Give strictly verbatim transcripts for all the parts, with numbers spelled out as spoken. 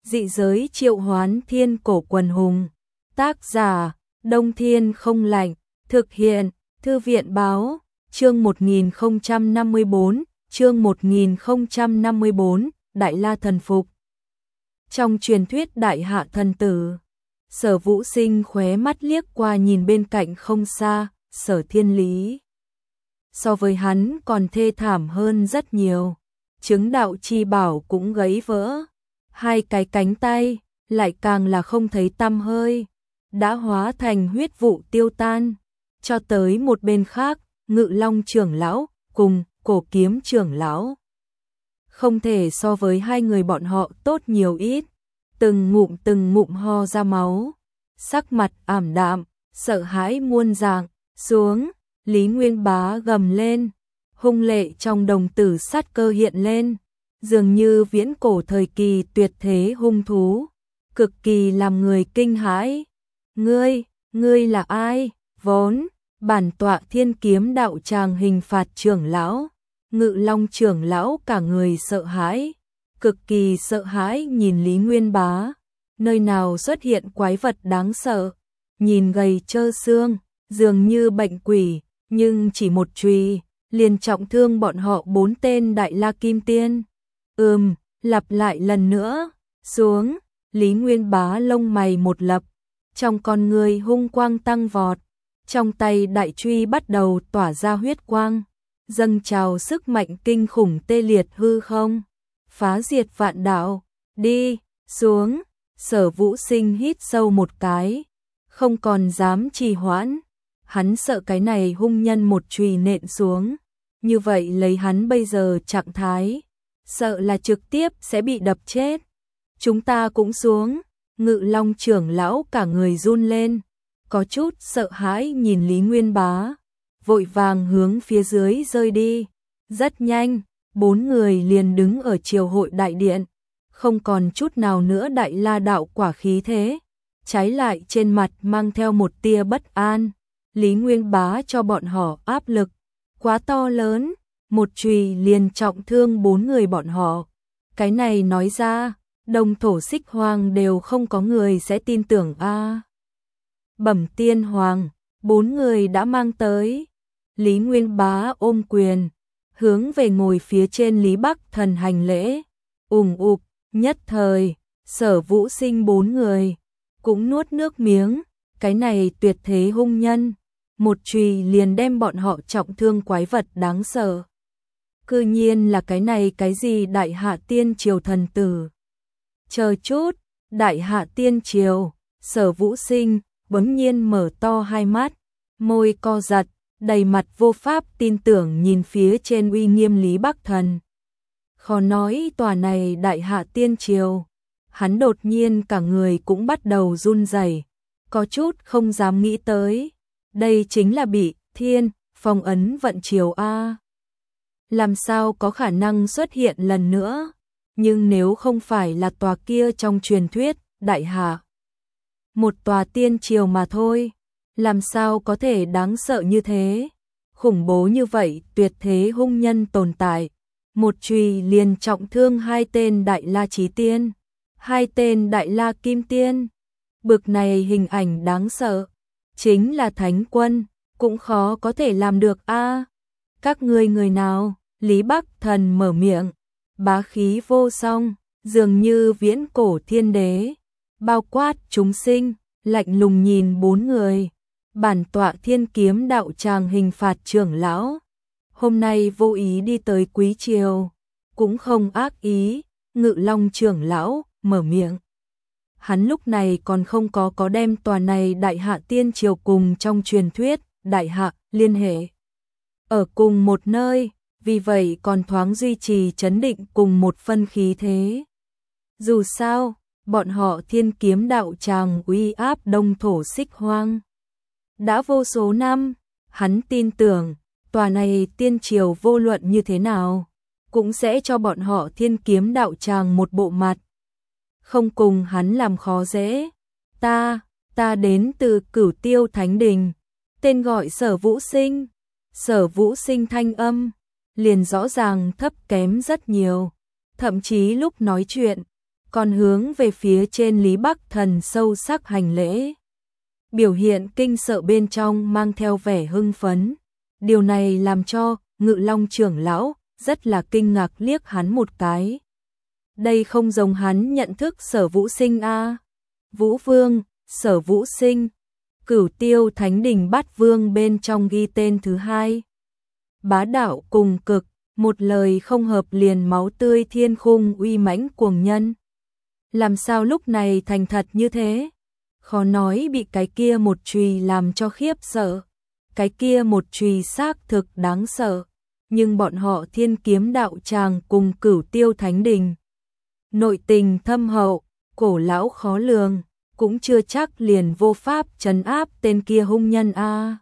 Dị giới triệu hoán thiên cổ quần hùng. Tác giả, Đông Thiên không lạnh. Thực hiện, Thư viện báo, chương một nghìn không trăm năm mươi bốn, chương một nghìn không trăm năm mươi bốn, Đại La thần phục. Trong truyền thuyết Đại Hạ thần tử, Sở Vũ Sinh khóe mắt liếc qua nhìn bên cạnh không xa, Sở Thiên Lý. So với hắn còn thê thảm hơn rất nhiều, chứng đạo chi bảo cũng gãy vỡ, hai cái cánh tay lại càng là không thấy tăm hơi, đã hóa thành huyết vụ tiêu tan. Cho tới một bên khác, Ngự Long trưởng lão cùng Cổ Kiếm trưởng lão không thể so với hai người bọn họ tốt nhiều ít, từng ngụm từng ngụm ho ra máu, sắc mặt ảm đạm, sợ hãi muôn dạng. Xuống, Lý Nguyên Bá gầm lên, hung lệ trong đồng tử sát cơ hiện lên, dường như viễn cổ thời kỳ tuyệt thế hung thú, cực kỳ làm người kinh hãi. Ngươi, ngươi là ai? Vốn, bản tọa Thiên Kiếm đạo tràng hình phạt trưởng lão, Ngự Long trưởng lão cả người sợ hãi, cực kỳ sợ hãi nhìn Lý Nguyên Bá, nơi nào xuất hiện quái vật đáng sợ, nhìn gầy trơ xương, dường như bệnh quỷ, nhưng chỉ một chùy liền trọng thương bọn họ bốn tên Đại La Kim Tiên. Ừm, lặp lại lần nữa. Xuống, Lý Nguyên Bá lông mày một lập, trong con người hung quang tăng vọt, trong tay đại truy bắt đầu tỏa ra huyết quang, dâng trào sức mạnh kinh khủng tê liệt hư không, phá diệt vạn đạo. Đi, xuống. Sở Vũ Sinh hít sâu một cái, không còn dám trì hoãn, hắn sợ cái này hung nhân một chùy nện xuống, như vậy lấy hắn bây giờ trạng thái, sợ là trực tiếp sẽ bị đập chết. Chúng ta cũng xuống. Ngự Long trưởng lão cả người run lên, có chút sợ hãi nhìn Lý Nguyên Bá, vội vàng hướng phía dưới rơi đi. Rất nhanh, bốn người liền đứng ở triều hội đại điện, không còn chút nào nữa Đại La đạo quả khí thế, trái lại trên mặt mang theo một tia bất an. Lý Nguyên Bá cho bọn họ áp lực quá to lớn, một chùy liền trọng thương bốn người bọn họ. Cái này nói ra, Đông Thổ Xích Hoàng đều không có người sẽ tin tưởng a. À. Bẩm Tiên Hoàng, bốn người đã mang tới. Lý Nguyên Bá ôm quyền, hướng về ngồi phía trên Lý Bắc Thần hành lễ. Ùng ục, nhất thời, Sở Vũ Sinh bốn người cũng nuốt nước miếng, cái này tuyệt thế hung nhân, một chùy liền đem bọn họ trọng thương quái vật đáng sợ. Cư nhiên là cái này cái gì Đại Hạ Tiên Triều thần tử. Chờ chút, Đại Hạ Tiên Triều. Sở Vũ Sinh bỗng nhiên mở to hai mắt, môi co giật, đầy mặt vô pháp tin tưởng nhìn phía trên uy nghiêm Lý Bắc Thần. Khó nói tòa này Đại Hạ Tiên Triều. Hắn đột nhiên cả người cũng bắt đầu run rẩy, có chút không dám nghĩ tới. Đây chính là bị thiên phong ấn vận triều a. Làm sao có khả năng xuất hiện lần nữa? Nhưng nếu không phải là tòa kia trong truyền thuyết, Đại Hạ, một tòa tiên triều mà thôi, làm sao có thể đáng sợ như thế? Khủng bố như vậy, tuyệt thế hung nhân tồn tại, một chùy liền trọng thương hai tên Đại La Chí Tiên, hai tên Đại La Kim Tiên. Bực này hình ảnh đáng sợ, chính là thánh quân cũng khó có thể làm được a. À, các ngươi người nào? Lý Bắc Thần mở miệng, bá khí vô song, dường như viễn cổ thiên đế, bao quát chúng sinh, lạnh lùng nhìn bốn người. Bản tọa Thiên Kiếm đạo tràng hình phạt trưởng lão, hôm nay vô ý đi tới quý triều, cũng không ác ý. Ngự Long trưởng lão mở miệng, hắn lúc này còn không có có đem tòa này Đại Hạ Tiên Triều cùng trong truyền thuyết Đại Hạ liên hệ ở cùng một nơi, vì vậy còn thoáng duy trì trấn định cùng một phân khí thế. Dù sao, bọn họ Thiên Kiếm đạo tràng uy áp Đông Thổ Xích Hoang đã vô số năm, hắn tin tưởng tòa này tiên triều vô luận như thế nào cũng sẽ cho bọn họ Thiên Kiếm đạo tràng một bộ mặt, không cùng hắn làm khó dễ. Ta, ta đến từ Cửu Tiêu Thánh Đình, tên gọi Sở Vũ Sinh. Sở Vũ Sinh thanh âm liền rõ ràng thấp kém rất nhiều, thậm chí lúc nói chuyện còn hướng về phía trên Lý Bắc Thần sâu sắc hành lễ. Biểu hiện kinh sợ bên trong mang theo vẻ hưng phấn. Điều này làm cho Ngự Long trưởng lão rất là kinh ngạc liếc hắn một cái. Đây không giống hắn nhận thức Sở Vũ Sinh a. À. Vũ Vương, Sở Vũ Sinh, Cửu Tiêu Thánh Đình Bát Vương bên trong ghi tên thứ hai. Bá đạo cùng cực, một lời không hợp liền máu tươi thiên khung uy mãnh cuồng nhân. Làm sao lúc này thành thật như thế? Khó nói bị cái kia một chùy làm cho khiếp sợ. Cái kia một chùy xác thực đáng sợ. Nhưng bọn họ Thiên Kiếm đạo tràng cùng Cửu Tiêu Thánh Đình. Nội tình thâm hậu, cổ lão khó lường, cũng chưa chắc liền vô pháp trấn áp tên kia hung nhân a. À.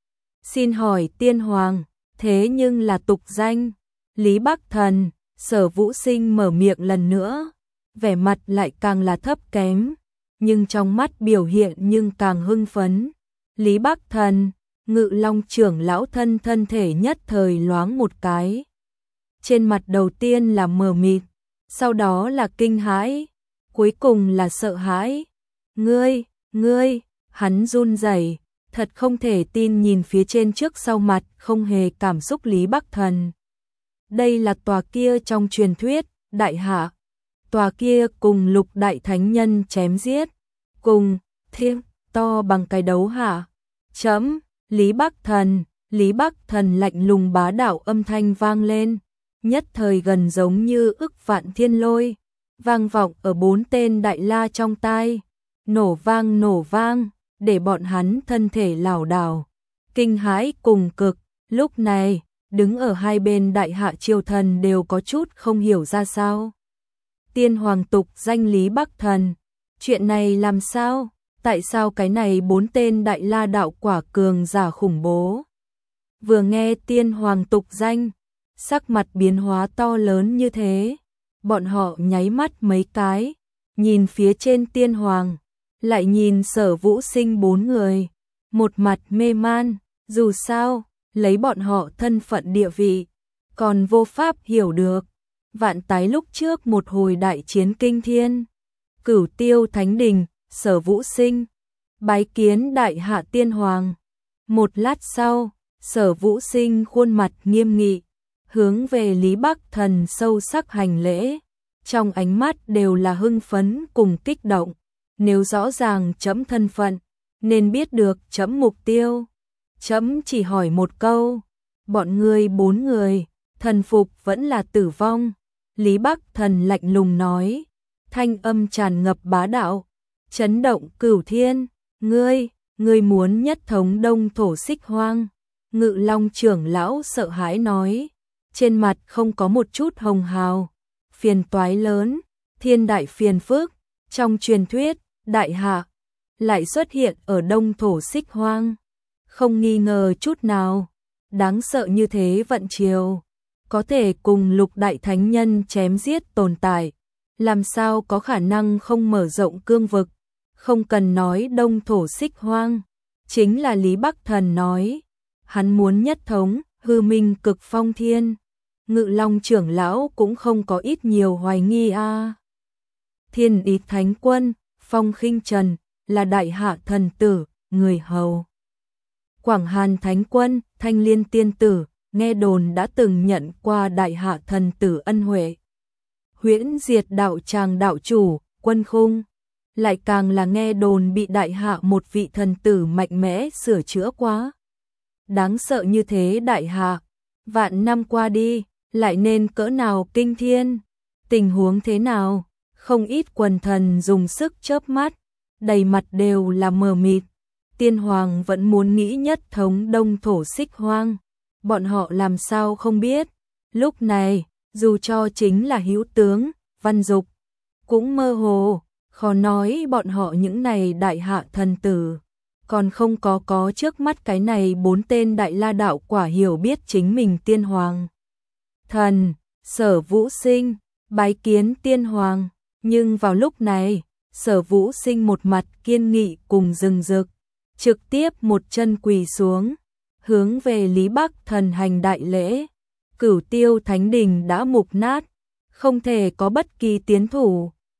Xin hỏi tiên hoàng, thế nhưng là tục danh. Lý Bắc Thần, Sở Vũ Sinh mở miệng lần nữa, vẻ mặt lại càng là thấp kém, nhưng trong mắt biểu hiện nhưng càng hưng phấn. Lý Bắc Thần, Ngự Long trưởng lão thân thân thể nhất thời loáng một cái. Trên mặt đầu tiên là mờ mịt, sau đó là kinh hãi, cuối cùng là sợ hãi. Ngươi, ngươi, hắn run rẩy, thật không thể tin nhìn phía trên trước sau mặt không hề cảm xúc Lý Bắc Thần. Đây là tòa kia trong truyền thuyết, đại hạ. Tòa kia cùng lục đại thánh nhân chém giết, cùng thiên to bằng cái đấu hạ. Chấm, Lý Bắc Thần, Lý Bắc Thần lạnh lùng bá đạo âm thanh vang lên, nhất thời gần giống như ức vạn thiên lôi, vang vọng ở bốn tên đại la trong tai, nổ vang nổ vang, để bọn hắn thân thể lảo đảo, kinh hãi cùng cực. Lúc này, đứng ở hai bên đại hạ triều thần đều có chút không hiểu ra sao. Tiên hoàng tục danh Lý Bắc Thần, chuyện này làm sao? Tại sao cái này bốn tên đại la đạo quả cường giả khủng bố? Vừa nghe tiên hoàng tục danh, sắc mặt biến hóa to lớn như thế, bọn họ nháy mắt mấy cái, nhìn phía trên tiên hoàng, lại nhìn Sở Vũ Sinh bốn người, một mặt mê man, dù sao, lấy bọn họ thân phận địa vị, còn vô pháp hiểu được. Vạn tái lúc trước một hồi đại chiến kinh thiên, Cửu Tiêu Thánh Đình, Sở Vũ Sinh, bái kiến đại hạ tiên hoàng. Một lát sau, Sở Vũ Sinh khuôn mặt nghiêm nghị, hướng về Lý Bắc Thần sâu sắc hành lễ, trong ánh mắt đều là hưng phấn cùng kích động. Nếu rõ ràng chấm thân phận, nên biết được chấm mục tiêu. Chấm chỉ hỏi một câu, bọn ngươi bốn người, thần phục vẫn là tử vong? Lý Bắc Thần lạnh lùng nói, thanh âm tràn ngập bá đạo, chấn động cửu thiên. Ngươi, ngươi muốn nhất thống đông thổ Xích Hoang? Ngự Long trưởng lão sợ hãi nói, trên mặt không có một chút hồng hào. Phiền toái lớn, thiên đại phiền phức. Trong truyền thuyết, đại hạ lại xuất hiện ở đông thổ Xích Hoang, không nghi ngờ chút nào. Đáng sợ như thế vận chiều, có thể cùng lục đại thánh nhân chém giết tồn tại, làm sao có khả năng không mở rộng cương vực? Không cần nói đông thổ Xích Hoang, chính là Lý Bắc Thần nói, hắn muốn nhất thống hư minh cực phong thiên. Ngự Long trưởng lão cũng không có ít nhiều hoài nghi a. À. Thiên Ý Thánh Quân, Phong Khinh Trần là đại hạ thần tử, người hầu. Quảng Hàn Thánh Quân, Thanh Liên Tiên Tử, nghe đồn đã từng nhận qua đại hạ thần tử ân huệ. Huyễn Diệt đạo tràng đạo chủ, Quân Khung, lại càng là nghe đồn bị đại hạ một vị thần tử mạnh mẽ sửa chữa quá. Đáng sợ như thế đại hạ, vạn năm qua đi, lại nên cỡ nào kinh thiên? Tình huống thế nào? Không ít quần thần dùng sức chớp mắt, đầy mặt đều là mờ mịt. Tiên hoàng vẫn muốn nghĩ nhất thống đông thổ Xích Hoang, bọn họ làm sao không biết? Lúc này, dù cho chính là hữu tướng, Văn Dục, cũng mơ hồ, khó nói bọn họ những này đại hạ thần tử, còn không có có trước mắt cái này bốn tên đại la đạo quả hiểu biết chính mình tiên hoàng. Thần, Sở Vũ Sinh, bái kiến tiên hoàng, nhưng vào lúc này, Sở Vũ Sinh một mặt kiên nghị cùng rừng rực, trực tiếp một chân quỳ xuống, hướng về Lý Bắc Thần hành đại lễ. Cửu Tiêu Thánh Đình đã mục nát, không thể có bất kỳ tiến thủ.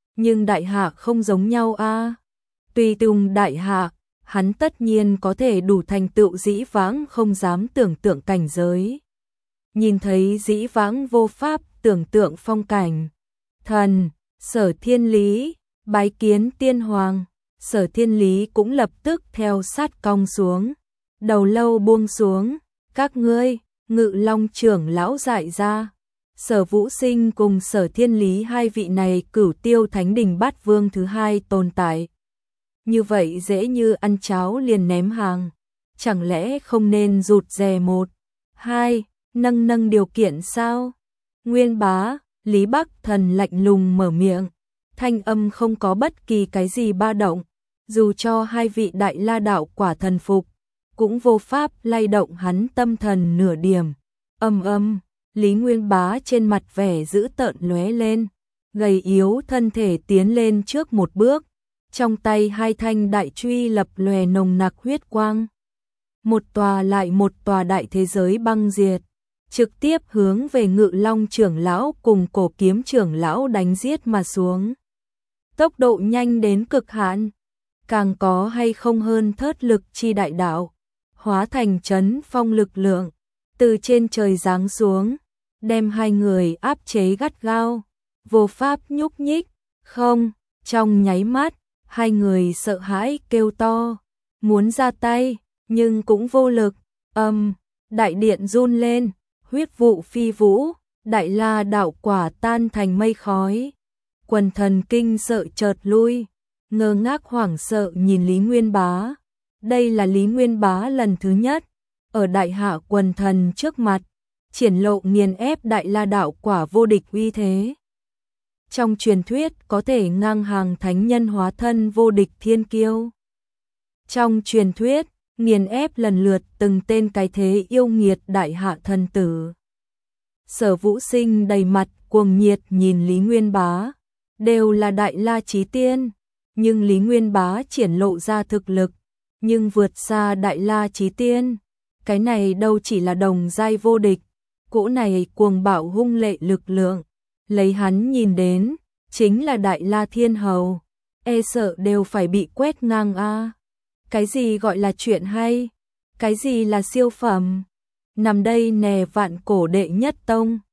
Nhưng đại hạ không giống nhau a. Tùy tùng đại hạ, hắn tất nhiên có thể đủ thành tựu dĩ vãng không dám tưởng tượng cảnh giới. Nhìn thấy dĩ vãng vô pháp tưởng tượng phong cảnh. Thần, Sở Thiên Lý, bái kiến tiên hoàng. Sở Thiên Lý cũng lập tức theo sát cong xuống. Đầu lâu buông xuống. Các ngươi, Ngự Long trưởng lão dại ra. Sở Vũ Sinh cùng Sở Thiên Lý hai vị này cửu tiêu thánh đình bát vương thứ hai tồn tại. Như vậy dễ như ăn cháo liền ném hàng. Chẳng lẽ không nên rụt rè một, hai, nâng nâng điều kiện sao? Nguyên bá, Lý Bắc Thần lạnh lùng mở miệng. Thanh âm không có bất kỳ cái gì ba động. Dù cho hai vị đại la đạo quả thần phục, cũng vô pháp lay động hắn tâm thần nửa điểm. Âm âm, Lý Nguyên bá trên mặt vẻ dữ tợn lóe lên. Gầy yếu thân thể tiến lên trước một bước. Trong tay hai thanh đại truy lập lòe nồng nặc huyết quang. Một tòa lại một tòa đại thế giới băng diệt, trực tiếp hướng về Ngự Long trưởng lão cùng Cổ Kiếm trưởng lão đánh giết mà xuống. Tốc độ nhanh đến cực hạn, càng có hay không hơn thớt lực chi đại đạo, hóa thành chấn phong lực lượng, từ trên trời giáng xuống, đem hai người áp chế gắt gao, vô pháp nhúc nhích. Không, trong nháy mắt, hai người sợ hãi kêu to, muốn ra tay, nhưng cũng vô lực. Âm, đại điện run lên, huyết vụ phi vũ, đại la đạo quả tan thành mây khói. Quần thần kinh sợ chợt lui, ngơ ngác hoảng sợ nhìn Lý Nguyên bá. Đây là Lý Nguyên bá lần thứ nhất ở đại hạ quần thần trước mặt triển lộ nghiền ép đại la đạo quả vô địch uy thế. Trong truyền thuyết có thể ngang hàng thánh nhân hóa thân vô địch thiên kiêu. Trong truyền thuyết, nghiền ép lần lượt từng tên cái thế yêu nghiệt đại hạ thần tử. Sở Vũ Sinh đầy mặt cuồng nhiệt nhìn Lý Nguyên bá, đều là đại la chí tiên, nhưng Lý Nguyên bá triển lộ ra thực lực, nhưng vượt xa đại la chí tiên. Cái này đâu chỉ là đồng giai vô địch, cỗ này cuồng bạo hung lệ lực lượng, lấy hắn nhìn đến, chính là đại la thiên hầu, e sợ đều phải bị quét ngang a. Cái gì gọi là chuyện hay? Cái gì là siêu phẩm? Nằm đây nè vạn cổ đệ nhất tông.